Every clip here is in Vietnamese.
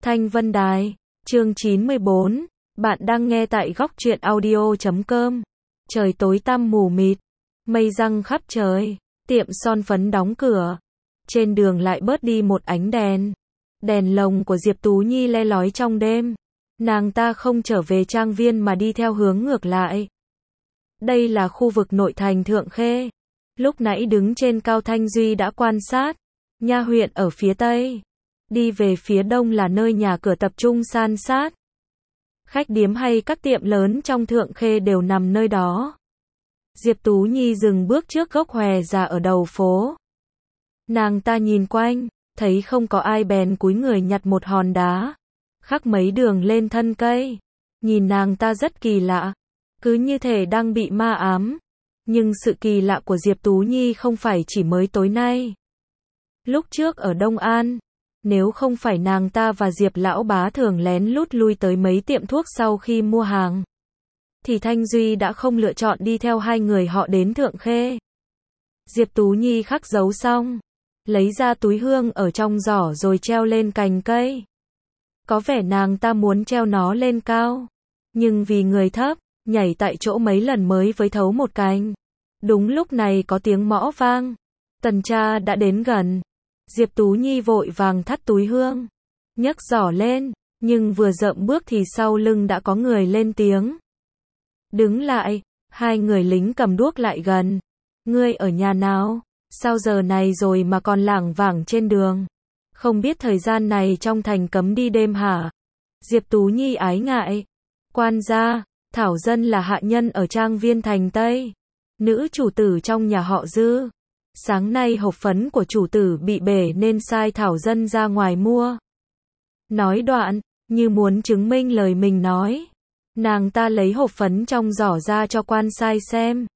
Thanh Vân Đài, chương 94, bạn đang nghe tại góc truyện audio.com. Trời tối tăm mù mịt, mây giăng khắp trời, tiệm son phấn đóng cửa. Trên đường lại bớt đi một ánh đèn. Đèn lồng của Diệp Tú Nhi le lói trong đêm. Nàng ta không trở về trang viên mà đi theo hướng ngược lại. Đây là khu vực nội thành Thượng Khê. Lúc nãy đứng trên cao Thanh Duy đã quan sát. Nha huyện ở phía tây. Đi về phía đông là nơi nhà cửa tập trung san sát. Khách điếm hay các tiệm lớn trong Thượng Khê đều nằm nơi đó. Diệp Tú Nhi dừng bước trước gốc hòe già ở đầu phố. Nàng ta nhìn quanh, thấy không có ai bèn cúi người nhặt một hòn đá, khắc mấy đường lên thân cây. Nhìn nàng ta rất kỳ lạ, cứ như thể đang bị ma ám. Nhưng sự kỳ lạ của Diệp Tú Nhi không phải chỉ mới tối nay. Lúc trước ở Đông An, nếu không phải nàng ta và Diệp lão bá thường lén lút lui tới mấy tiệm thuốc sau khi mua hàng, thì Thanh Duy đã không lựa chọn đi theo hai người họ đến Thượng Khê. Diệp Tú Nhi khắc dấu xong, lấy ra túi hương ở trong giỏ rồi treo lên cành cây. Có vẻ nàng ta muốn treo nó lên cao, nhưng vì người thấp, nhảy tại chỗ mấy lần mới với thấu một cành. Đúng lúc này có tiếng mõ vang, Tần cha đã đến gần. Diệp Tú Nhi vội vàng thắt túi hương, nhấc giỏ lên, nhưng vừa dậm bước thì sau lưng đã có người lên tiếng. Đứng lại, hai người lính cầm đuốc lại gần. Ngươi ở nhà nào? Sao giờ này rồi mà còn lảng vảng trên đường? Không biết thời gian này trong thành cấm đi đêm hả? Diệp Tú Nhi ái ngại. Quan gia, Thảo Dân là hạ nhân ở trang viên thành Tây. Nữ chủ tử trong nhà họ Dư. Sáng nay hộp phấn của chủ tử bị bể nên sai Thảo Dân ra ngoài mua. Nói đoạn, như muốn chứng minh lời mình nói. Nàng ta lấy hộp phấn trong giỏ ra cho quan sai xem.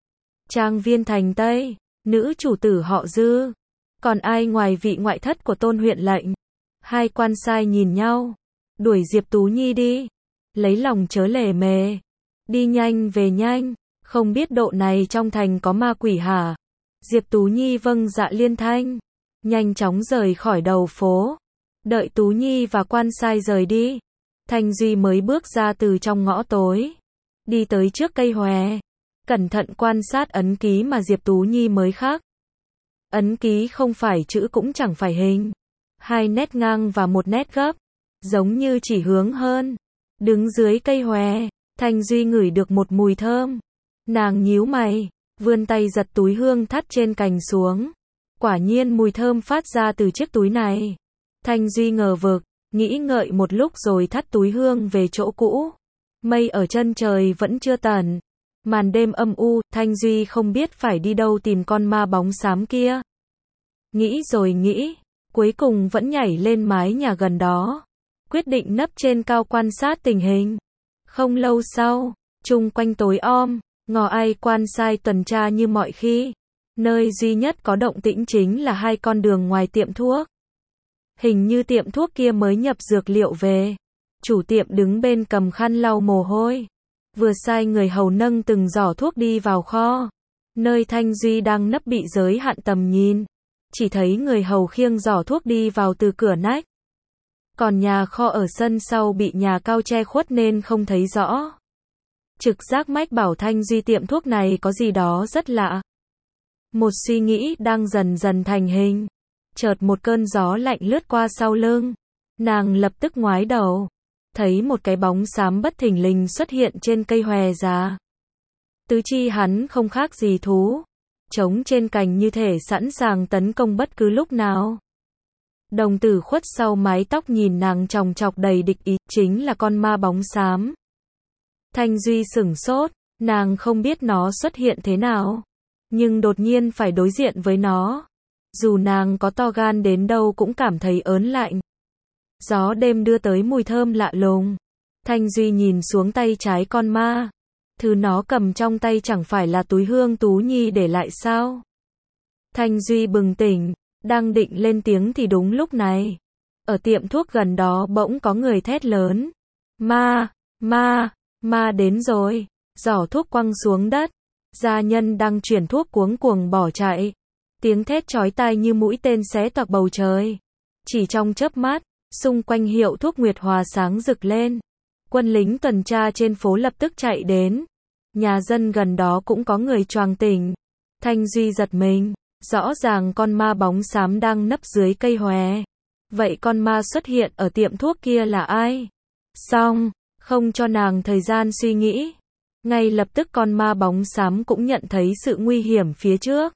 Trang viên thành Tây, nữ chủ tử họ Dư. Còn ai ngoài vị ngoại thất của Tôn huyện lệnh? Hai quan sai nhìn nhau. Đuổi Diệp Tú Nhi đi. Lấy lòng chớ lề mề. Đi nhanh về nhanh. Không biết độ này trong thành có ma quỷ hả? Diệp Tú Nhi vâng dạ liên thanh. Nhanh chóng rời khỏi đầu phố. Đợi Tú Nhi và quan sai rời đi. Thanh Duy mới bước ra từ trong ngõ tối. Đi tới trước cây hòe. Cẩn thận quan sát ấn ký mà Diệp Tú Nhi mới khắc. Ấn ký không phải chữ cũng chẳng phải hình. Hai nét ngang và một nét gấp. Giống như chỉ hướng hơn. Đứng dưới cây hòe, Thanh Duy ngửi được một mùi thơm. Nàng nhíu mày, vươn tay giật túi hương thắt trên cành xuống. Quả nhiên mùi thơm phát ra từ chiếc túi này. Thanh Duy ngờ vực, nghĩ ngợi một lúc rồi thắt túi hương về chỗ cũ. Mây ở chân trời vẫn chưa tàn. Màn đêm âm u, Thanh Duy không biết phải đi đâu tìm con ma bóng xám kia. Nghĩ rồi nghĩ, cuối cùng vẫn nhảy lên mái nhà gần đó. Quyết định nấp trên cao quan sát tình hình. Không lâu sau, chung quanh tối om, ngò ai quan sai tuần tra như mọi khi. Nơi duy nhất có động tĩnh chính là hai con đường ngoài tiệm thuốc. Hình như tiệm thuốc kia mới nhập dược liệu về. Chủ tiệm đứng bên cầm khăn lau mồ hôi. Vừa sai người hầu nâng từng giỏ thuốc đi vào kho. Nơi Thanh Duy đang nấp bị giới hạn tầm nhìn. Chỉ thấy người hầu khiêng giỏ thuốc đi vào từ cửa nách. Còn nhà kho ở sân sau bị nhà cao che khuất nên không thấy rõ. Trực giác mách bảo Thanh Duy tiệm thuốc này có gì đó rất lạ. Một suy nghĩ đang dần dần thành hình. Chợt một cơn gió lạnh lướt qua sau lưng. Nàng lập tức ngoái đầu. Thấy một cái bóng xám bất thình lình xuất hiện trên cây hòe già. Tứ chi hắn không khác gì thú. Trống trên cành như thể sẵn sàng tấn công bất cứ lúc nào. Đồng tử khuất sau mái tóc nhìn nàng chòng chọc đầy địch ý, chính là con ma bóng xám. Thanh Duy sửng sốt, nàng không biết nó xuất hiện thế nào. Nhưng đột nhiên phải đối diện với nó. Dù nàng có to gan đến đâu cũng cảm thấy ớn lạnh. Gió đêm đưa tới mùi thơm lạ lùng. Thanh Duy nhìn xuống tay trái con ma. Thứ nó cầm trong tay chẳng phải là túi hương Tú Nhi để lại sao? Thanh Duy bừng tỉnh, đang định lên tiếng thì đúng lúc này. Ở tiệm thuốc gần đó bỗng có người thét lớn. Ma, ma, ma đến rồi. Giỏ thuốc quăng xuống đất. Gia nhân đang chuyển thuốc cuống cuồng bỏ chạy. Tiếng thét chói tai như mũi tên xé toạc bầu trời. Chỉ trong chớp mắt, Xung quanh hiệu thuốc Nguyệt Hòa sáng rực lên. Quân lính tuần tra trên phố lập tức chạy đến. Nhà dân gần đó cũng có người choàng tỉnh. Thanh Duy giật mình. Rõ ràng con ma bóng xám đang nấp dưới cây hòe. Vậy con ma xuất hiện ở tiệm thuốc kia là ai? Xong, không cho nàng thời gian suy nghĩ. Ngay lập tức con ma bóng xám cũng nhận thấy sự nguy hiểm phía trước.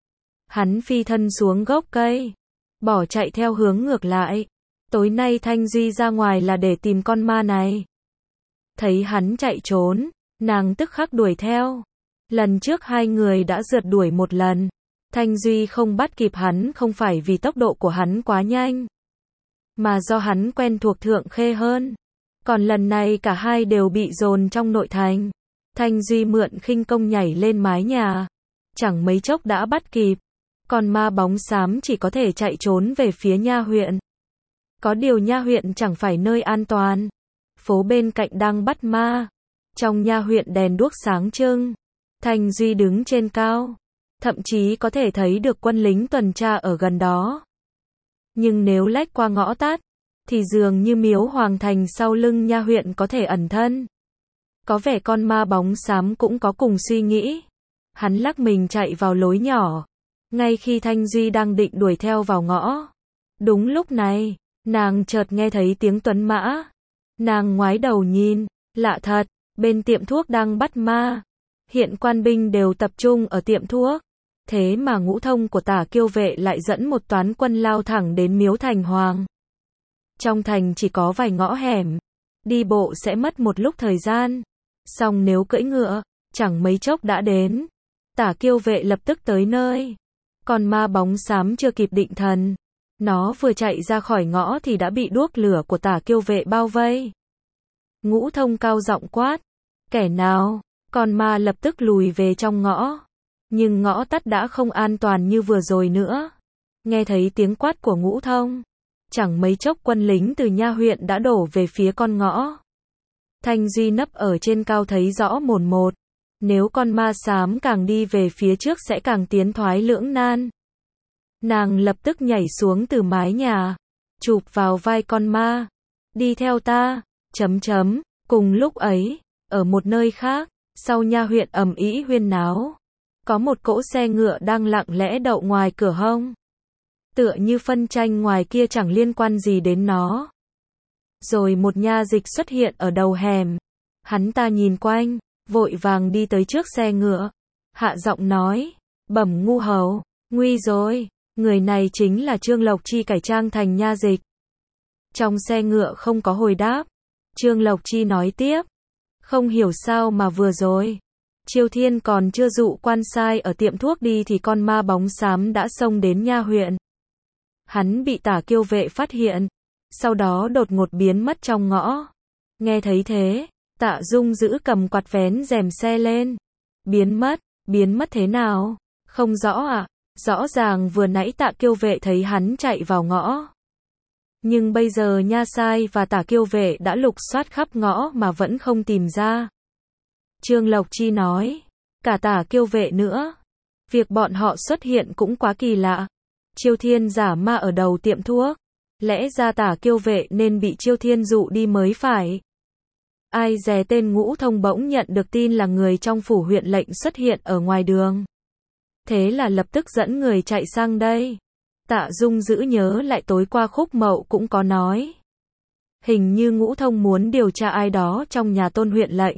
Hắn phi thân xuống gốc cây, bỏ chạy theo hướng ngược lại. Tối nay Thanh Duy ra ngoài là để tìm con ma này. Thấy hắn chạy trốn, nàng tức khắc đuổi theo. Lần trước hai người đã rượt đuổi một lần. Thanh Duy không bắt kịp hắn không phải vì tốc độ của hắn quá nhanh, mà do hắn quen thuộc Thượng Khê hơn. Còn lần này cả hai đều bị dồn trong nội thành. Thanh Duy mượn khinh công nhảy lên mái nhà. Chẳng mấy chốc đã bắt kịp. Còn ma bóng xám chỉ có thể chạy trốn về phía nha huyện. Có điều nha huyện chẳng phải nơi an toàn. Phố bên cạnh đang bắt ma. Trong nha huyện đèn đuốc sáng trưng. Thanh Duy đứng trên cao. Thậm chí có thể thấy được quân lính tuần tra ở gần đó. Nhưng nếu lách qua ngõ tắt, thì dường như miếu hoàng thành sau lưng nha huyện có thể ẩn thân. Có vẻ con ma bóng xám cũng có cùng suy nghĩ. Hắn lắc mình chạy vào lối nhỏ. Ngay khi Thanh Duy đang định đuổi theo vào ngõ. Đúng lúc này, nàng chợt nghe thấy tiếng tuấn mã. Nàng ngoái đầu nhìn, lạ thật, bên tiệm thuốc đang bắt ma. Hiện quan binh đều tập trung ở tiệm thuốc. Thế mà Ngũ Thông của Tả Kiêu Vệ lại dẫn một toán quân lao thẳng đến miếu thành hoàng. Trong thành chỉ có vài ngõ hẻm. Đi bộ sẽ mất một lúc thời gian. Song nếu cưỡi ngựa, chẳng mấy chốc đã đến. Tả Kiêu Vệ lập tức tới nơi. Còn ma bóng xám chưa kịp định thần. Nó vừa chạy ra khỏi ngõ thì đã bị đuốc lửa của Tả Kiêu Vệ bao vây. Ngũ Thông cao giọng quát. Kẻ nào? Con ma lập tức lùi về trong ngõ. Nhưng ngõ tắt đã không an toàn như vừa rồi nữa. Nghe thấy tiếng quát của Ngũ Thông. Chẳng mấy chốc quân lính từ nha huyện đã đổ về phía con ngõ. Thanh Duy nấp ở trên cao thấy rõ mồn một. Nếu con ma xám càng đi về phía trước sẽ càng tiến thoái lưỡng nan. Nàng lập tức nhảy xuống từ mái nhà. Chụp vào vai con ma. Đi theo ta. Cùng lúc ấy, ở một nơi khác, sau nha huyện ầm ĩ huyên náo. Có một cỗ xe ngựa đang lặng lẽ đậu ngoài cửa hông. Tựa như phân tranh ngoài kia chẳng liên quan gì đến nó. Rồi một nha dịch xuất hiện ở đầu hẻm. Hắn ta nhìn quanh, vội vàng đi tới trước xe ngựa. Hạ giọng nói, bẩm ngu hầu, nguy rồi, người này chính là Trương Lộc Chi cải trang thành nha dịch. Trong xe ngựa không có hồi đáp. Trương Lộc Chi nói tiếp, không hiểu sao mà vừa rồi. Chiêu Thiên còn chưa dụ quan sai ở tiệm thuốc đi thì con ma bóng xám đã xông đến nha huyện. Hắn bị Tả Kiêu Vệ phát hiện, sau đó đột ngột biến mất trong ngõ. Nghe thấy thế, Tạ Dung giữ cầm quạt vén rèm xe lên. Biến mất thế nào? Không rõ à? Rõ ràng vừa nãy Tạ Kiêu Vệ thấy hắn chạy vào ngõ. Nhưng bây giờ nha sai và Tả Kiêu Vệ đã lục soát khắp ngõ mà vẫn không tìm ra. Trương Lộc Chi nói, cả Tả Kiêu Vệ nữa. Việc bọn họ xuất hiện cũng quá kỳ lạ. Chiêu Thiên giả ma ở đầu tiệm thuốc. Lẽ ra Tả Kiêu Vệ nên bị Chiêu Thiên dụ đi mới phải. Ai dè tên Ngũ Thông bỗng nhận được tin là người trong phủ huyện lệnh xuất hiện ở ngoài đường. Thế là lập tức dẫn người chạy sang đây. Tạ Dung giữ nhớ lại tối qua Khúc Mậu cũng có nói. Hình như Ngũ Thông muốn điều tra ai đó trong nhà Tôn huyện lệnh.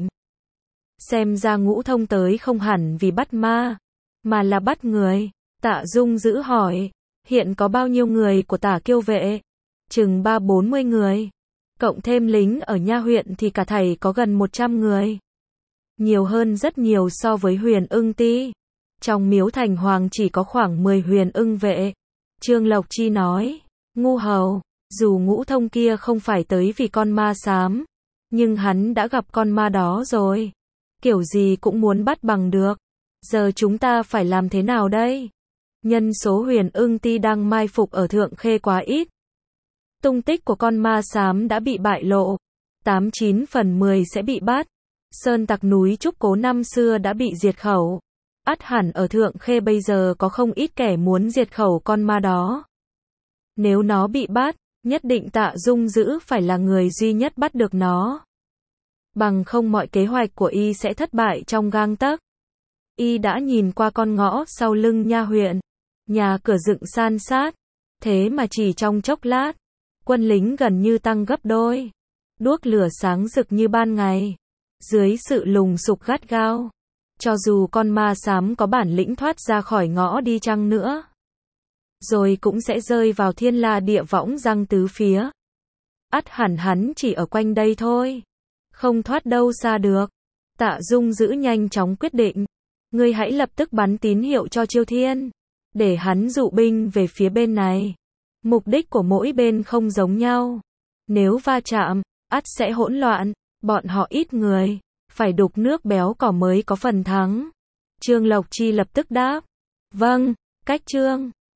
Xem ra Ngũ Thông tới không hẳn vì bắt ma, mà là bắt người. Tạ Dung giữ hỏi, hiện có bao nhiêu người của Tả Kiêu Vệ? Chừng 30-40 người. Cộng thêm lính ở nha huyện thì cả thảy có gần 100 người. Nhiều hơn rất nhiều so với Huyền Ưng Ti. Trong miếu thành hoàng chỉ có khoảng 10 Huyền Ưng vệ. Trương Lộc Chi nói, ngu hầu, dù Ngũ Thông kia không phải tới vì con ma xám, nhưng hắn đã gặp con ma đó rồi. Kiểu gì cũng muốn bắt bằng được. Giờ chúng ta phải làm thế nào đây? Nhân số Huyền Ưng Ti đang mai phục ở Thượng Khê quá ít. Tung tích của con ma xám đã bị bại lộ. 89 phần 10 sẽ bị bắt. Sơn tặc núi Trúc Cố năm xưa đã bị diệt khẩu. Ắt hẳn ở Thượng Khê bây giờ có không ít kẻ muốn diệt khẩu con ma đó. Nếu nó bị bắt, Nhất định Tạ Dung Dữ phải là người duy nhất bắt được nó. Bằng không mọi kế hoạch của y sẽ thất bại trong gang tấc. Y đã nhìn qua con ngõ sau lưng nha huyện. Nhà cửa dựng san sát. Thế mà chỉ trong chốc lát, quân lính gần như tăng gấp đôi. Đuốc lửa sáng rực như ban ngày. Dưới sự lùng sục gắt gao. Cho dù con ma xám có bản lĩnh thoát ra khỏi ngõ đi chăng nữa, rồi cũng sẽ rơi vào thiên la địa võng răng tứ phía. Ắt hẳn hắn chỉ ở quanh đây thôi. Không thoát đâu xa được. Tạ Dung Dữ nhanh chóng quyết định. Ngươi hãy lập tức bắn tín hiệu cho Chiêu Thiên. Để hắn dụ binh về phía bên này. Mục đích của mỗi bên không giống nhau. Nếu va chạm, ắt sẽ hỗn loạn. Bọn họ ít người. Phải đục nước béo cỏ mới có phần thắng. Trương Lộc Chi lập tức đáp. Vâng, cách trương.